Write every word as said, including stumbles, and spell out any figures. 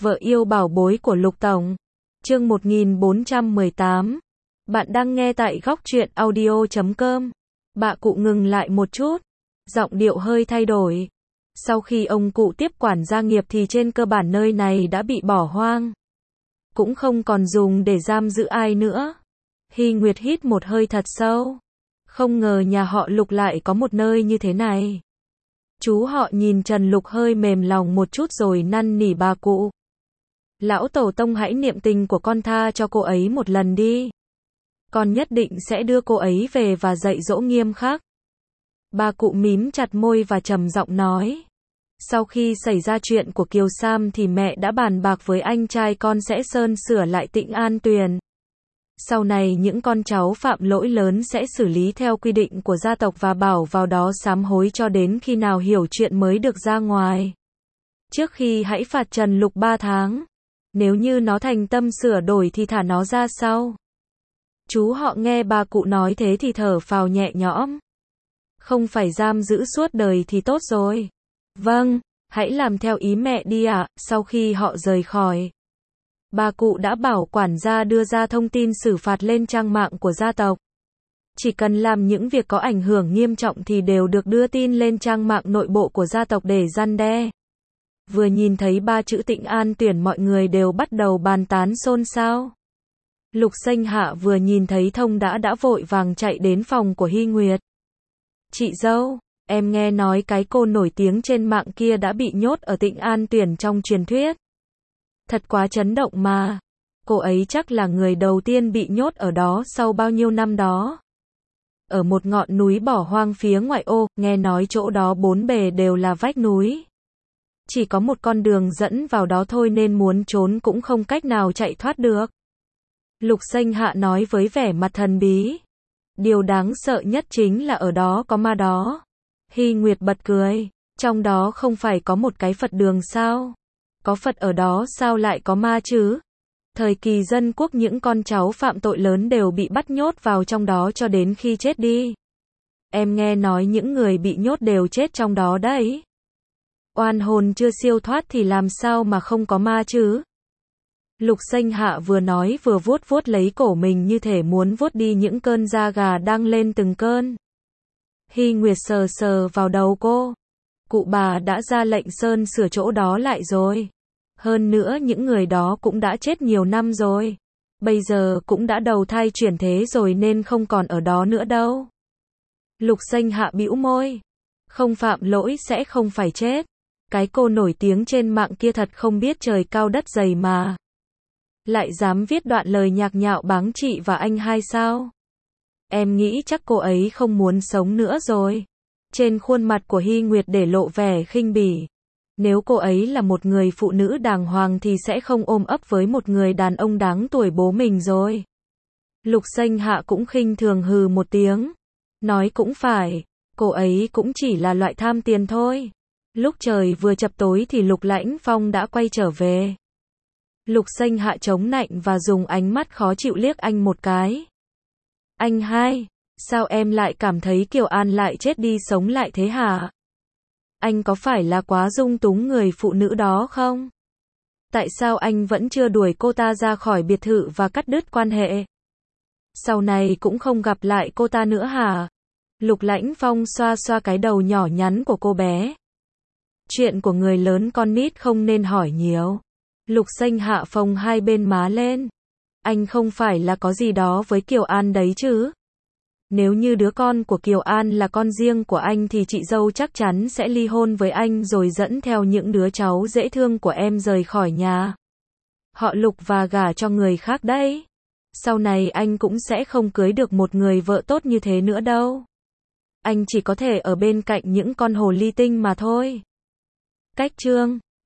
Vợ yêu bảo bối của Lục Tổng. Chương một nghìn bốn trăm mười tám. Bạn đang nghe tại góc truyện audio chấm com. Bà cụ ngừng lại một chút. Giọng điệu hơi thay đổi. Sau khi ông cụ tiếp quản gia nghiệp thì trên cơ bản nơi này đã bị bỏ hoang. Cũng không còn dùng để giam giữ ai nữa. Hy Nguyệt hít một hơi thật sâu. Không ngờ nhà họ Lục lại có một nơi như thế này. Chú họ nhìn Trần Lục hơi mềm lòng một chút rồi năn nỉ bà cụ. Lão tổ tông hãy niệm tình của con tha cho cô ấy một lần đi. Con nhất định sẽ đưa cô ấy về và dạy dỗ nghiêm khắc. Bà cụ mím chặt môi và trầm giọng nói. Sau khi xảy ra chuyện của Kiều Sam thì mẹ đã bàn bạc với anh trai con sẽ sơn sửa lại Tịnh An Tuyền. Sau này những con cháu phạm lỗi lớn sẽ xử lý theo quy định của gia tộc và bảo vào đó sám hối cho đến khi nào hiểu chuyện mới được ra ngoài. Trước khi hãy phạt Trần Lục ba tháng. Nếu như nó thành tâm sửa đổi thì thả nó ra sau. Chú họ nghe bà cụ nói thế thì thở phào nhẹ nhõm. Không phải giam giữ suốt đời thì tốt rồi. Vâng, hãy làm theo ý mẹ đi ạ. Sau khi họ rời khỏi, bà cụ đã bảo quản gia đưa ra thông tin xử phạt lên trang mạng của gia tộc. Chỉ cần làm những việc có ảnh hưởng nghiêm trọng thì đều được đưa tin lên trang mạng nội bộ của gia tộc để răn đe. Vừa nhìn thấy ba chữ Tịnh An Tuyển mọi người đều bắt đầu bàn tán xôn xao. Lục Xanh Hạ vừa nhìn thấy thông đã đã vội vàng chạy đến phòng của Hy Nguyệt. Chị dâu, em nghe nói cái cô nổi tiếng trên mạng kia đã bị nhốt ở Tịnh An Tuyển trong truyền thuyết. Thật quá chấn động mà. Cô ấy chắc là người đầu tiên bị nhốt ở đó sau bao nhiêu năm đó. Ở một ngọn núi bỏ hoang phía ngoại ô, nghe nói chỗ đó bốn bề đều là vách núi. Chỉ có một con đường dẫn vào đó thôi nên muốn trốn cũng không cách nào chạy thoát được. Lục Xanh Hạ nói với vẻ mặt thần bí. Điều đáng sợ nhất chính là ở đó có ma đó. Hy Nguyệt bật cười. Trong đó không phải có một cái Phật đường sao? Có Phật ở đó sao lại có ma chứ? Thời kỳ dân quốc những con cháu phạm tội lớn đều bị bắt nhốt vào trong đó cho đến khi chết đi. Em nghe nói những người bị nhốt đều chết trong đó đấy. Oan hồn chưa siêu thoát thì làm sao mà không có ma chứ? Lục Xanh Hạ vừa nói vừa vuốt vuốt lấy cổ mình như thể muốn vuốt đi những cơn da gà đang lên từng cơn. Hy Nguyệt sờ sờ vào đầu cô. Cụ bà đã ra lệnh sơn sửa chỗ đó lại rồi. Hơn nữa những người đó cũng đã chết nhiều năm rồi. Bây giờ cũng đã đầu thai chuyển thế rồi nên không còn ở đó nữa đâu. Lục Xanh Hạ bĩu môi. Không phạm lỗi sẽ không phải chết. Cái cô nổi tiếng trên mạng kia thật không biết trời cao đất dày mà. Lại dám viết đoạn lời nhạc nhạo báng chị và anh hai sao? Em nghĩ chắc cô ấy không muốn sống nữa rồi. Trên khuôn mặt của Hy Nguyệt để lộ vẻ khinh bỉ. Nếu cô ấy là một người phụ nữ đàng hoàng thì sẽ không ôm ấp với một người đàn ông đáng tuổi bố mình rồi. Lục Xanh Hạ cũng khinh thường hừ một tiếng. Nói cũng phải, cô ấy cũng chỉ là loại tham tiền thôi. Lúc trời vừa chập tối thì Lục Lãnh Phong đã quay trở về. Lục Xanh Hạ chống nạnh và dùng ánh mắt khó chịu liếc anh một cái. Anh hai, sao em lại cảm thấy Kiều An lại chết đi sống lại thế hả? Anh có phải là quá dung túng người phụ nữ đó không? Tại sao anh vẫn chưa đuổi cô ta ra khỏi biệt thự và cắt đứt quan hệ? Sau này cũng không gặp lại cô ta nữa hả? Lục Lãnh Phong xoa xoa cái đầu nhỏ nhắn của cô bé. Chuyện của người lớn con nít không nên hỏi nhiều. Lục Xanh Hạ phồng hai bên má lên. Anh không phải là có gì đó với Kiều An đấy chứ? Nếu như đứa con của Kiều An là con riêng của anh thì chị dâu chắc chắn sẽ ly hôn với anh rồi dẫn theo những đứa cháu dễ thương của em rời khỏi nhà. Họ Lục và gả cho người khác đấy. Sau này anh cũng sẽ không cưới được một người vợ tốt như thế nữa đâu. Anh chỉ có thể ở bên cạnh những con hồ ly tinh mà thôi. Cách chương